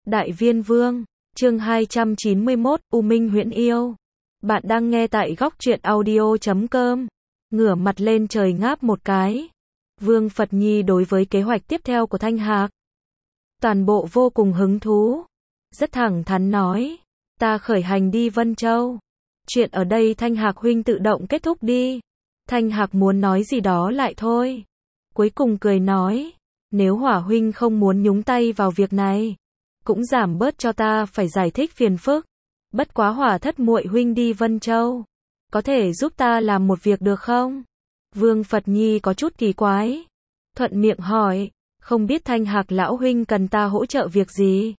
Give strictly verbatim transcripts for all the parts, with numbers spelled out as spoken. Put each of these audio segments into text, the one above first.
Đại Viên Vương, chương hai trăm chín mươi mốt, U Minh Huyễn Yêu. Bạn đang nghe tại góc truyện audio chấm com. Ngửa mặt lên trời ngáp một cái. Vương Phật Nhi đối với kế hoạch tiếp theo của Thanh Hạc toàn bộ vô cùng hứng thú. Rất thẳng thắn nói, ta khởi hành đi Vân Châu. Chuyện ở đây Thanh Hạc huynh tự động kết thúc đi. Thanh Hạc muốn nói gì đó lại thôi. Cuối cùng cười nói, nếu Hỏa huynh không muốn nhúng tay vào việc này, cũng giảm bớt cho ta phải giải thích phiền phức. Bất quá Hỏa thất muội huynh đi Vân Châu, có thể giúp ta làm một việc được không? Vương Phật Nhi có chút kỳ quái, thuận miệng hỏi, không biết Thanh Hạc lão huynh cần ta hỗ trợ việc gì?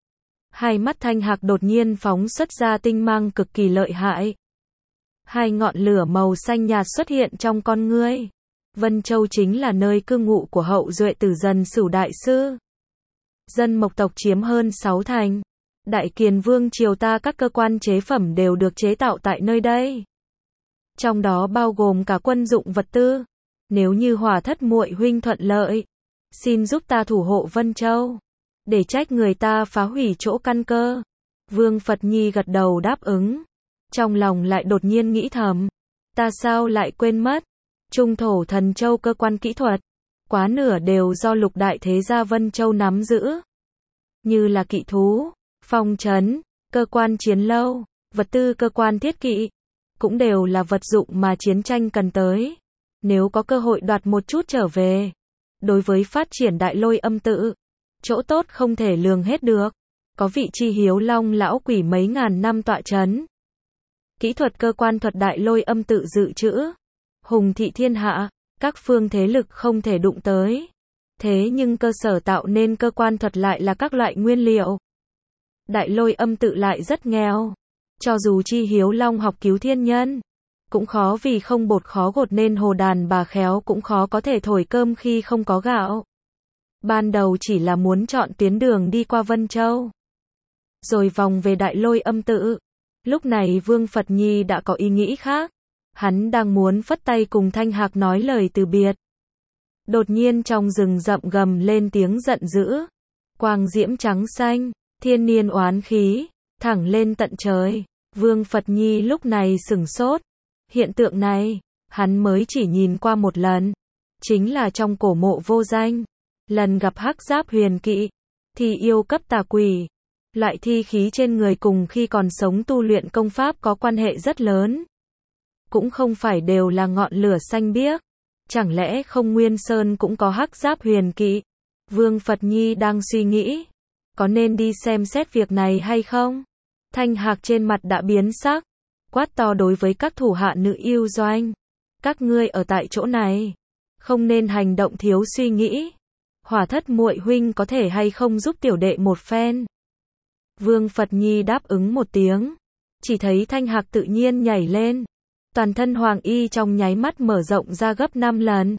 Hai mắt Thanh Hạc đột nhiên phóng xuất ra tinh mang cực kỳ lợi hại. Hai ngọn lửa màu xanh nhạt xuất hiện trong con ngươi. Vân Châu chính là nơi cư ngụ của hậu duệ Tử Dần Sửu đại sư. Dân Mộc tộc chiếm hơn sáu thành. Đại Kiền Vương triều ta các cơ quan chế phẩm đều được chế tạo tại nơi đây. Trong đó bao gồm cả quân dụng vật tư. Nếu như Hỏa thất muội huynh thuận lợi, xin giúp ta thủ hộ Vân Châu, để trách người ta phá hủy chỗ căn cơ. Vương Phật Nhi gật đầu đáp ứng. Trong lòng lại đột nhiên nghĩ thầm, ta sao lại quên mất, Trung thổ thần châu cơ quan kỹ thuật, quá nửa đều do lục đại thế gia Vân Châu nắm giữ. Như là kỵ thú, phong trấn, cơ quan chiến lâu, vật tư cơ quan thiết kỵ, cũng đều là vật dụng mà chiến tranh cần tới. Nếu có cơ hội đoạt một chút trở về, đối với phát triển đại lôi âm tự, chỗ tốt không thể lường hết được. Có vị chi hiếu long lão quỷ mấy ngàn năm tọa chấn. Kỹ thuật cơ quan thuật đại lôi âm tự dự trữ, hùng thị thiên hạ, các phương thế lực không thể đụng tới. Thế nhưng cơ sở tạo nên cơ quan thuật lại là các loại nguyên liệu. Đại lôi âm tự lại rất nghèo. Cho dù chi hiếu long học cứu thiên nhân, cũng khó vì không bột khó gột nên hồ đàn bà khéo cũng khó có thể thổi cơm khi không có gạo. Ban đầu chỉ là muốn chọn tuyến đường đi qua Vân Châu, rồi vòng về đại lôi âm tự. Lúc này Vương Phật Nhi đã có ý nghĩ khác. Hắn đang muốn phất tay cùng Thanh Hạc nói lời từ biệt. Đột nhiên trong rừng rậm gầm lên tiếng giận dữ. Quang diễm trắng xanh, thiên niên oán khí, thẳng lên tận trời. Vương Phật Nhi lúc này sửng sốt. Hiện tượng này, hắn mới chỉ nhìn qua một lần. Chính là trong cổ mộ vô danh. Lần gặp hắc giáp huyền kỵ, thì yêu cấp tà quỷ. Loại thi khí trên người cùng khi còn sống tu luyện công pháp có quan hệ rất lớn. Cũng không phải đều là ngọn lửa xanh biếc. Chẳng lẽ không Nguyên Sơn cũng có hắc giáp huyền kỵ? Vương Phật Nhi đang suy nghĩ, có nên đi xem xét việc này hay không? Thanh Hạc trên mặt đã biến sắc, quát to đối với các thủ hạ nữ yêu doanh. Các ngươi ở tại chỗ này, không nên hành động thiếu suy nghĩ. Hỏa thất muội huynh có thể hay không giúp tiểu đệ một phen? Vương Phật Nhi đáp ứng một tiếng. Chỉ thấy Thanh Hạc tự nhiên nhảy lên. Toàn thân hoàng y trong nháy mắt mở rộng ra gấp năm lần.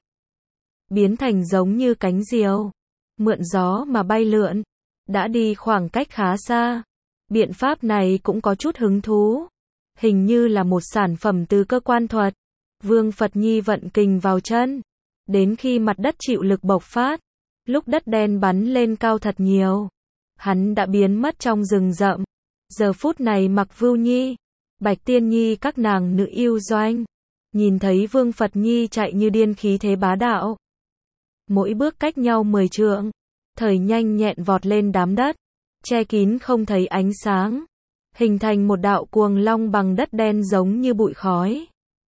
Biến thành giống như cánh diều. Mượn gió mà bay lượn. Đã đi khoảng cách khá xa. Biện pháp này cũng có chút hứng thú. Hình như là một sản phẩm từ cơ quan thuật. Vương Phật Nhi vận kình vào chân. Đến khi mặt đất chịu lực bộc phát. Lúc đất đen bắn lên cao thật nhiều. Hắn đã biến mất trong rừng rậm. Giờ phút này Mặc Vưu Nhi, Bạch Tiên Nhi các nàng nữ yêu doanh, nhìn thấy Vương Phật Nhi chạy như điên khí thế bá đạo. Mỗi bước cách nhau mười trượng, thời nhanh nhẹn vọt lên đám đất, che kín không thấy ánh sáng, hình thành một đạo cuồng long bằng đất đen giống như bụi khói.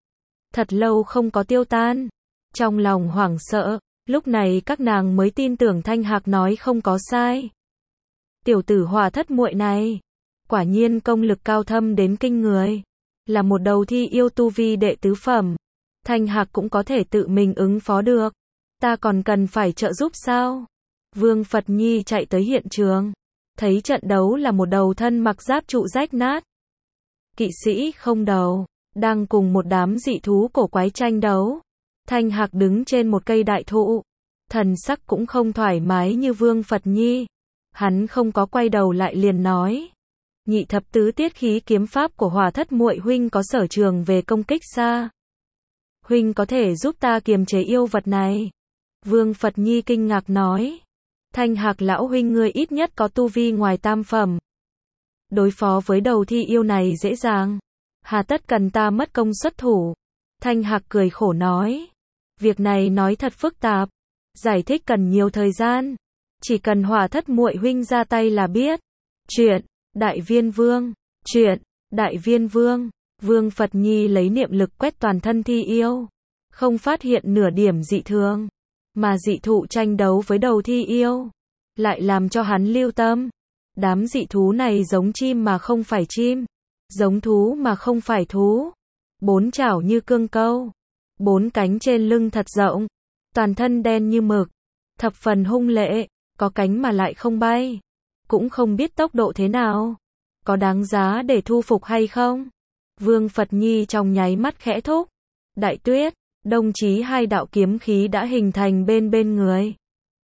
Thật lâu không có tiêu tan. Trong lòng hoảng sợ, lúc này các nàng mới tin tưởng Thanh Hạc nói không có sai. Tiểu tử Hỏa thất muội này, quả nhiên công lực cao thâm đến kinh người, là một đầu thi yêu tu vi đệ tứ phẩm. Thanh Hạc cũng có thể tự mình ứng phó được. Ta còn cần phải trợ giúp sao? Vương Phật Nhi chạy tới hiện trường, thấy trận đấu là một đầu thân mặc giáp trụ rách nát. Kỵ sĩ không đầu, đang cùng một đám dị thú cổ quái tranh đấu. Thanh Hạc đứng trên một cây đại thụ, thần sắc cũng không thoải mái như Vương Phật Nhi. Hắn không có quay đầu lại liền nói, nhị thập tứ tiết khí kiếm pháp của Hỏa thất muội huynh có sở trường về công kích xa. Huynh có thể giúp ta kiềm chế yêu vật này? Vương Phật Nhi kinh ngạc nói, Thanh Hạc lão huynh ngươi ít nhất có tu vi ngoài tam phẩm. Đối phó với đầu thi yêu này dễ dàng. Hà tất cần ta mất công xuất thủ. Thanh Hạc cười khổ nói. Việc này nói thật phức tạp. Giải thích cần nhiều thời gian. Chỉ cần Hỏa Thất muội huynh ra tay là biết. Chuyện, Đại Viên Vương. Chuyện, Đại Viên Vương. Vương Phật Nhi lấy niệm lực quét toàn thân thi yêu. Không phát hiện nửa điểm dị thường. Mà dị thụ tranh đấu với đầu thi yêu. Lại làm cho hắn lưu tâm. Đám dị thú này giống chim mà không phải chim. Giống thú mà không phải thú. Bốn chảo như cương câu. Bốn cánh trên lưng thật rộng. Toàn thân đen như mực. Thập phần hung lệ. Có cánh mà lại không bay. Cũng không biết tốc độ thế nào. Có đáng giá để thu phục hay không? Vương Phật Nhi trong nháy mắt khẽ thúc. Đại Tuyết, đồng chí hai đạo kiếm khí đã hình thành bên bên người.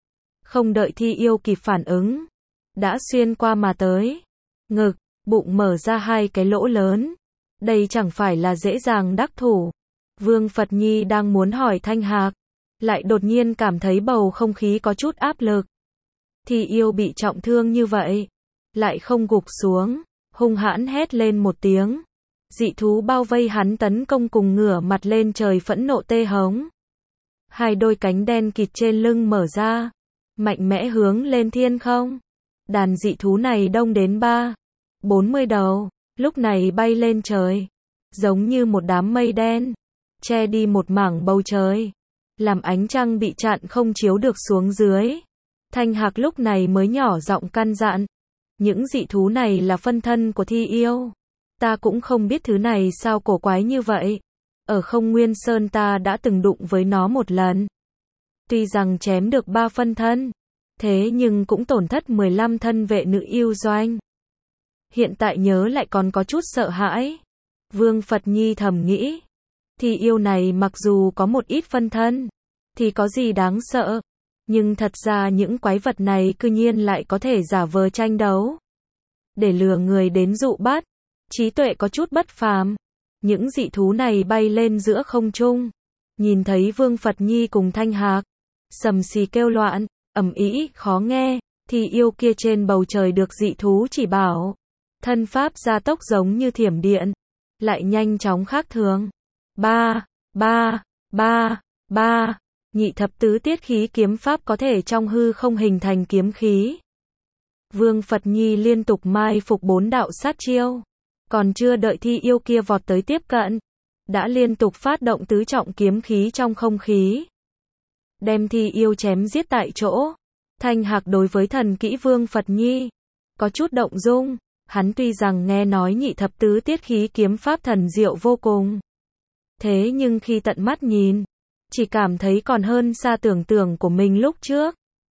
Không đợi thi yêu kịp phản ứng. Đã xuyên qua mà tới. Ngực, bụng mở ra hai cái lỗ lớn. Đây chẳng phải là dễ dàng đắc thủ. Vương Phật Nhi đang muốn hỏi Thanh Hạc. Lại đột nhiên cảm thấy bầu không khí có chút áp lực. Thi yêu bị trọng thương như vậy. Lại không gục xuống. Hung hãn hét lên một tiếng. Dị thú bao vây hắn tấn công cùng ngửa mặt lên trời phẫn nộ tê hống. Hai đôi cánh đen kịt trên lưng mở ra. Mạnh mẽ hướng lên thiên không. Đàn dị thú này đông đến ba, bốn mươi đầu. Lúc này bay lên trời. Giống như một đám mây đen. Che đi một mảng bầu trời. Làm ánh trăng bị chặn không chiếu được xuống dưới. Thanh Hạc lúc này mới nhỏ giọng căn dặn. Những dị thú này là phân thân của thi yêu. Ta cũng không biết thứ này sao cổ quái như vậy. Ở Không Nguyên Sơn ta đã từng đụng với nó một lần. Tuy rằng chém được ba phân thân. Thế nhưng cũng tổn thất mười lăm thân vệ nữ yêu doanh. Hiện tại nhớ lại còn có chút sợ hãi. Vương Phật Nhi thầm nghĩ. Thi yêu này mặc dù có một ít phân thân. Thì có gì đáng sợ. Nhưng thật ra những quái vật này cư nhiên lại có thể giả vờ tranh đấu. Để lừa người đến dụ bắt. Trí tuệ có chút bất phàm. Những dị thú này bay lên giữa không trung. Nhìn thấy Vương Phật Nhi cùng Thanh Hạc. Sầm xì kêu loạn, ầm ĩ, khó nghe. Thì yêu kia trên bầu trời được dị thú chỉ bảo. Thân pháp gia tốc giống như thiểm điện. Lại nhanh chóng khác thường. Ba, ba, ba, ba. Nhị thập tứ tiết khí kiếm pháp có thể trong hư không hình thành kiếm khí. Vương Phật Nhi liên tục mai phục bốn đạo sát chiêu. Còn chưa đợi thi yêu kia vọt tới tiếp cận. Đã liên tục phát động tứ trọng kiếm khí trong không khí. Đem thi yêu chém giết tại chỗ. Thanh Hạc đối với thần kỹ Vương Phật Nhi. Có chút động dung. Hắn tuy rằng nghe nói nhị thập tứ tiết khí kiếm pháp thần diệu vô cùng. Thế nhưng khi tận mắt nhìn. Chỉ cảm thấy còn hơn xa tưởng tượng của mình lúc trước.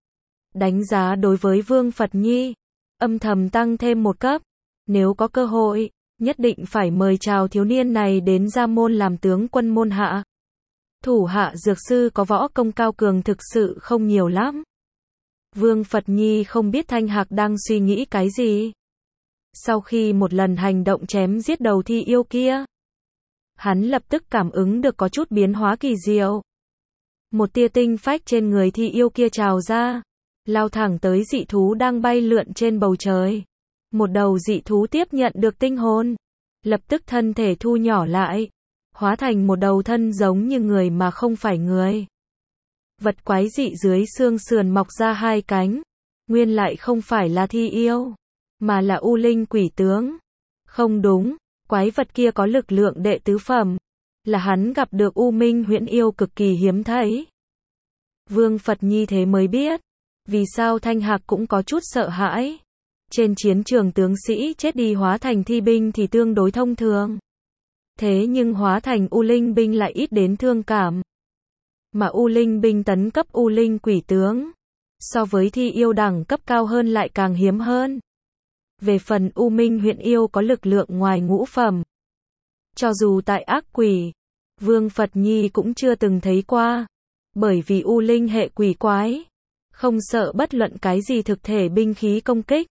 Đánh giá đối với Vương Phật Nhi. Âm thầm tăng thêm một cấp. Nếu có cơ hội, nhất định phải mời chào thiếu niên này đến Gia Môn làm tướng quân môn hạ. Thủ hạ dược sư có võ công cao cường thực sự không nhiều lắm. Vương Phật Nhi không biết Thanh Hạc đang suy nghĩ cái gì. Sau khi một lần hành động chém giết đầu thi yêu kia. Hắn lập tức cảm ứng được có chút biến hóa kỳ diệu. Một tia tinh phách trên người thi yêu kia trào ra. Lao thẳng tới dị thú đang bay lượn trên bầu trời. Một đầu dị thú tiếp nhận được tinh hồn. Lập tức thân thể thu nhỏ lại. Hóa thành một đầu thân giống như người mà không phải người. Vật quái dị dưới xương sườn mọc ra hai cánh. Nguyên lại không phải là thi yêu. Mà là U Linh quỷ tướng. Không đúng. Quái vật kia có lực lượng đệ tứ phẩm. Là hắn gặp được U Minh huyễn yêu cực kỳ hiếm thấy. Vương Phật Nhi thế mới biết. Vì sao Thanh Hạc cũng có chút sợ hãi. Trên chiến trường tướng sĩ chết đi hóa thành thi binh thì tương đối thông thường. Thế nhưng hóa thành U Linh binh lại ít đến thương cảm. Mà U Linh binh tấn cấp U Linh quỷ tướng. So với thi yêu đẳng cấp cao hơn lại càng hiếm hơn. Về phần U Minh huyện yêu có lực lượng ngoài ngũ phẩm. Cho dù tại ác quỷ, Vương Phật Nhi cũng chưa từng thấy qua. Bởi vì U Linh hệ quỷ quái. Không sợ bất luận cái gì thực thể binh khí công kích.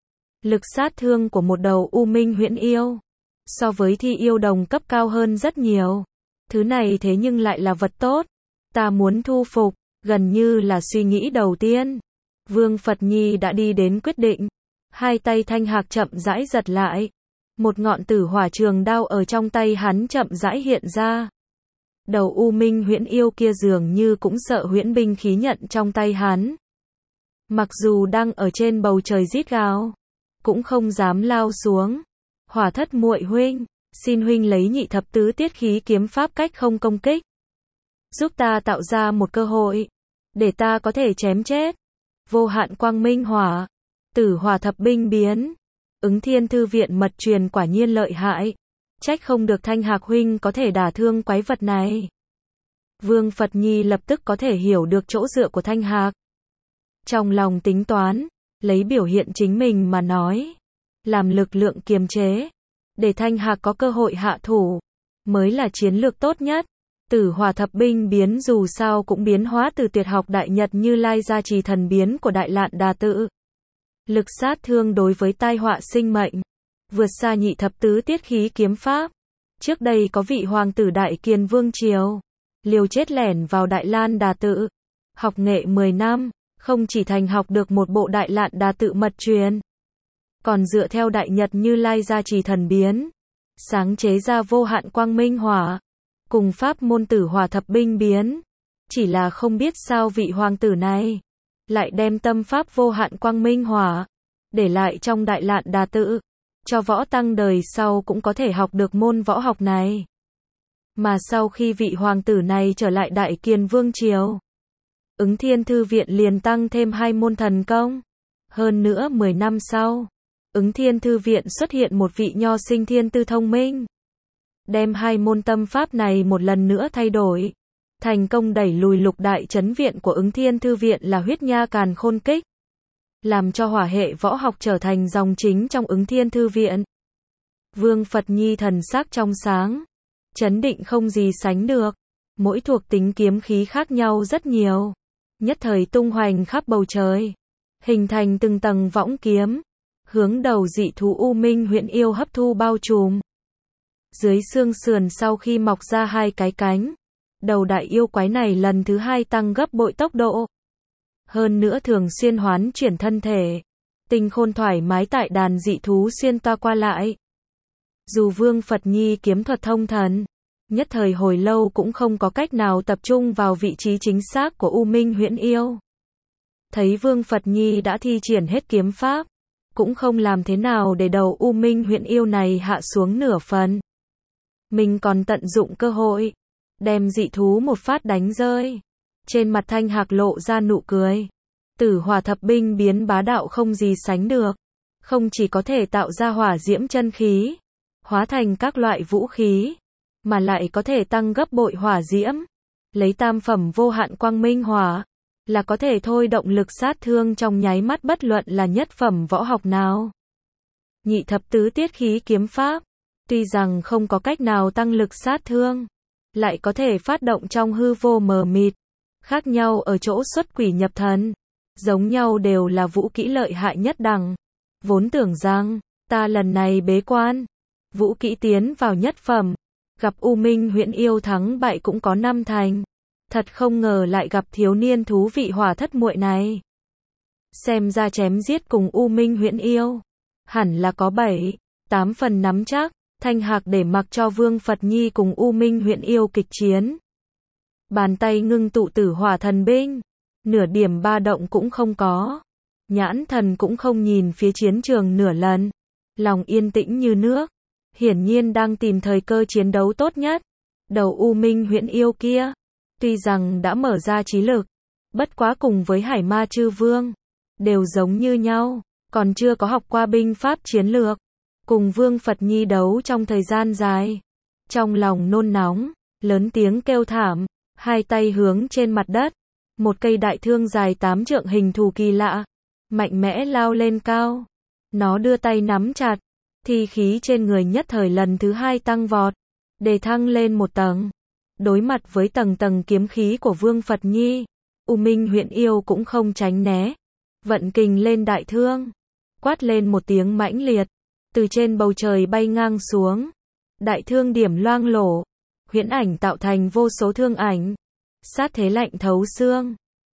Lực sát thương của một đầu U Minh huyễn yêu. So với thi yêu đồng cấp cao hơn rất nhiều. Thứ này thế nhưng lại là vật tốt. Ta muốn thu phục. Gần như là suy nghĩ đầu tiên. Vương Phật Nhi đã đi đến quyết định. Hai tay Thanh Hạc chậm rãi giật lại. Một ngọn tử hỏa trường đao ở trong tay hắn chậm rãi hiện ra. Đầu U Minh Huyễn Yêu kia dường như cũng sợ huyễn binh khí nhận trong tay hắn. Mặc dù đang ở trên bầu trời rít gào, cũng không dám lao xuống. Hỏa Thất muội huynh, xin huynh lấy nhị thập tứ tiết khí kiếm pháp cách không công kích. Giúp ta tạo ra một cơ hội, để ta có thể chém chết. Vô hạn quang minh hỏa, tử hỏa thập binh biến. Ứng Thiên Thư viện mật truyền quả nhiên lợi hại. Trách không được Thanh Hạc huynh có thể đả thương quái vật này. Vương Phật Nhi lập tức có thể hiểu được chỗ dựa của Thanh Hạc. Trong lòng tính toán, lấy biểu hiện chính mình mà nói. Làm lực lượng kiềm chế, để Thanh Hạc có cơ hội hạ thủ, mới là chiến lược tốt nhất. Tử hỏa thập binh biến dù sao cũng biến hóa từ tuyệt học đại nhật Như Lai gia trì thần biến của Đại Lạn Đà Tự. Lực sát thương đối với tai họa sinh mệnh, vượt xa nhị thập tứ tiết khí kiếm pháp. Trước đây có vị hoàng tử Đại Kiền Vương Triều, liều chết lẻn vào Đại Lan Đà Tự, học nghệ mười năm, không chỉ thành học được một bộ Đại Lạn Đà Tự mật truyền, còn dựa theo đại nhật Như Lai gia trì thần biến, sáng chế ra vô hạn quang minh hỏa, cùng pháp môn tử hỏa thập binh biến. Chỉ là không biết sao vị hoàng tử này lại đem tâm pháp vô hạn quang minh hỏa để lại trong Đại Lạn Đà Tự, cho võ tăng đời sau cũng có thể học được môn võ học này. Mà sau khi vị hoàng tử này trở lại Đại Kiền Vương Triều, Ứng Thiên Thư viện liền tăng thêm hai môn thần công. Hơn nữa mười năm sau, Ứng Thiên Thư viện xuất hiện một vị nho sinh thiên tư thông minh, đem hai môn tâm pháp này một lần nữa thay đổi, thành công đẩy lùi lục đại chấn viện của Ứng Thiên Thư viện là Huyết Nha Càn Khôn Kích, làm cho hỏa hệ võ học trở thành dòng chính trong Ứng Thiên Thư viện. Vương Phật Nhi thần sắc trong sáng, chấn định không gì sánh được. Mỗi thuộc tính kiếm khí khác nhau rất nhiều, nhất thời tung hoành khắp bầu trời, hình thành từng tầng võng kiếm, hướng đầu dị thú U Minh Huyễn Yêu hấp thu bao trùm. Dưới xương sườn sau khi mọc ra hai cái cánh, đầu đại yêu quái này lần thứ hai tăng gấp bội tốc độ. Hơn nữa thường xuyên hoán chuyển thân thể, tinh khôn thoải mái tại đàn dị thú xuyên toa qua lại. Dù Vương Phật Nhi kiếm thuật thông thần, nhất thời hồi lâu cũng không có cách nào tập trung vào vị trí chính xác của U Minh Huyễn Yêu. Thấy Vương Phật Nhi đã thi triển hết kiếm pháp, cũng không làm thế nào để đầu U Minh Huyễn Yêu này hạ xuống nửa phần. Mình còn tận dụng cơ hội, đem dị thú một phát đánh rơi. Trên mặt Thanh Hạc lộ ra nụ cười. Tử hỏa thập binh biến bá đạo không gì sánh được. Không chỉ có thể tạo ra hỏa diễm chân khí, hóa thành các loại vũ khí, mà lại có thể tăng gấp bội hỏa diễm. Lấy tam phẩm vô hạn quang minh hỏa, là có thể thôi động lực sát thương trong nháy mắt bất luận là nhất phẩm võ học nào. Nhị thập tứ tiết khí kiếm pháp, tuy rằng không có cách nào tăng lực sát thương, lại có thể phát động trong hư vô mờ mịt. Khác nhau ở chỗ xuất quỷ nhập thần, giống nhau đều là vũ kỹ lợi hại nhất đẳng. Vốn tưởng rằng, ta lần này bế quan, vũ kỹ tiến vào nhất phẩm, gặp U Minh Huyễn Yêu thắng bại cũng có năm thành. Thật không ngờ lại gặp thiếu niên thú vị Hỏa Thất muội này. Xem ra chém giết cùng U Minh Huyễn Yêu, hẳn là có bảy, tám phần nắm chắc. Thanh Hạc để mặc cho Vương Phật Nhi cùng U Minh Huyễn Yêu kịch chiến. Bàn tay ngưng tụ tử hỏa thần binh, nửa điểm ba động cũng không có. Nhãn thần cũng không nhìn phía chiến trường nửa lần, lòng yên tĩnh như nước, hiển nhiên đang tìm thời cơ chiến đấu tốt nhất. Đầu U Minh Huyễn Yêu kia, tuy rằng đã mở ra trí lực, bất quá cùng với Hải Ma Chư Vương, đều giống như nhau, còn chưa có học qua binh pháp chiến lược. Cùng Vương Phật Nhi đấu trong thời gian dài, trong lòng nôn nóng, lớn tiếng kêu thảm, hai tay hướng trên mặt đất, một cây đại thương dài tám trượng hình thù kỳ lạ, mạnh mẽ lao lên cao. Nó đưa tay nắm chặt, thi khí trên người nhất thời lần thứ hai tăng vọt, đề thăng lên một tầng. Đối mặt với tầng tầng kiếm khí của Vương Phật Nhi, U Minh Huyễn Yêu cũng không tránh né, vận kình lên đại thương, quát lên một tiếng mãnh liệt, từ trên bầu trời bay ngang xuống. Đại thương điểm loang lổ, huyễn ảnh tạo thành vô số thương ảnh, sát thế lạnh thấu xương.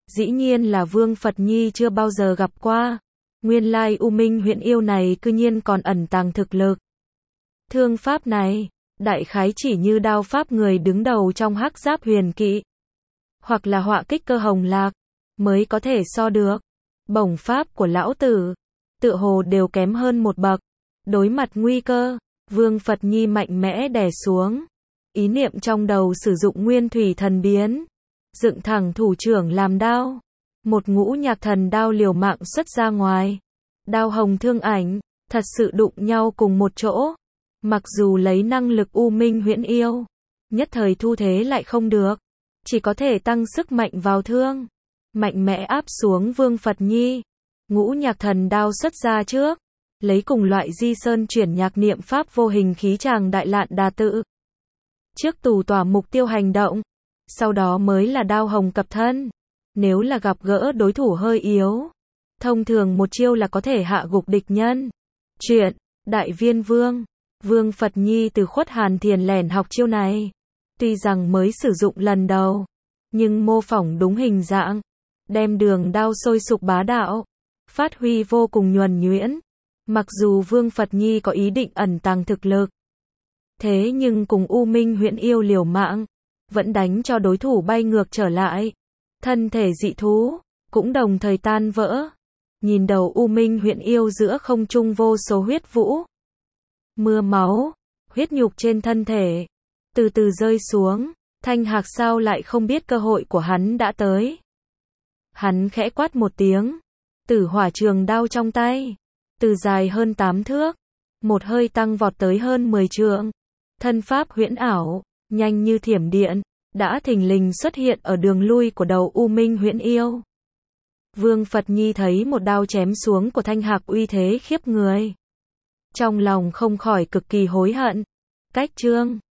Dĩ nhiên là Vương Phật Nhi chưa bao giờ gặp qua. Nguyên lai U Minh Huyễn Yêu này cư nhiên còn ẩn tàng thực lực. Thương pháp này, đại khái chỉ như đao pháp người đứng đầu trong Hắc Giáp Huyền Kỵ, hoặc là họa kích cơ Hồng Lạc, mới có thể so được. Bổng pháp của lão tử, tựa hồ đều kém hơn một bậc. Đối mặt nguy cơ, Vương Phật Nhi mạnh mẽ đè xuống. Ý niệm trong đầu sử dụng Nguyên Thủy Thần Biến, dựng thẳng thủ trưởng làm đao. Một ngũ nhạc thần đao liều mạng xuất ra ngoài. Đao hồng thương ảnh, thật sự đụng nhau cùng một chỗ. Mặc dù lấy năng lực U Minh Huyễn Yêu, nhất thời thu thế lại không được. Chỉ có thể tăng sức mạnh vào thương. Mạnh mẽ áp xuống Vương Phật Nhi. Ngũ nhạc thần đao xuất ra trước. Lấy cùng loại di sơn chuyển nhạc niệm pháp vô hình khí tràng đại lạn đà tự. Trước tù tỏa mục tiêu hành động. Sau đó mới là đao hồng cập thân. Nếu là gặp gỡ đối thủ hơi yếu, thông thường một chiêu là có thể hạ gục địch nhân. Chuyện, Đại Viên Vương. Vương Phật Nhi từ Khuất Hàn Thiền lẻn học chiêu này. Tuy rằng mới sử dụng lần đầu, nhưng mô phỏng đúng hình dạng. Đem đường đao sôi sục bá đạo. Phát huy vô cùng nhuần nhuyễn. Mặc dù Vương Phật Nhi có ý định ẩn tàng thực lực, thế nhưng cùng U Minh Huyễn Yêu liều mạng, vẫn đánh cho đối thủ bay ngược trở lại. Thân thể dị thú, cũng đồng thời tan vỡ. Nhìn đầu U Minh Huyễn Yêu giữa không trung vô số huyết vũ. Mưa máu, huyết nhục trên thân thể, từ từ rơi xuống. Thanh Hạc sao lại không biết cơ hội của hắn đã tới. Hắn khẽ quát một tiếng. Tử hỏa trường đao trong tay. Từ dài hơn tám thước. Một hơi tăng vọt tới hơn mười trượng. Thân pháp huyễn ảo, nhanh như thiểm điện, đã thình lình xuất hiện ở đường lui của đầu U Minh Huyễn Yêu. Vương Phật Nhi thấy một đao chém xuống của Thanh Hạc uy thế khiếp người. Trong lòng không khỏi cực kỳ hối hận. Cách chương